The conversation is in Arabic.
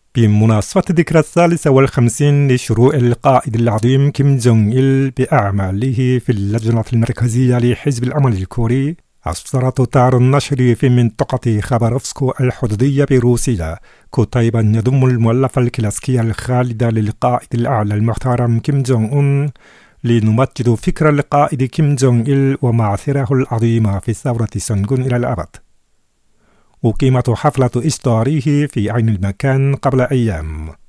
بمناسبة الذكرى 53 لشروع القائد العظيم كيم جونغ إل بأعماله في اللجنة المركزية لحزب الأمل الكوري، أصدرت دار النشر في منطقة خباروفسكو الحدودية بروسيا كتيبا يضم المؤلف الكلاسيكي الخالد للقائد الأعلى المحترم كيم جونغ أون، لنمجد فكر القائد كيم جونغ إل ومعثره العظيم في ثورة سونغون إلى الأبد. أقيمت حفلة إصداره في عين المكان قبل أيام.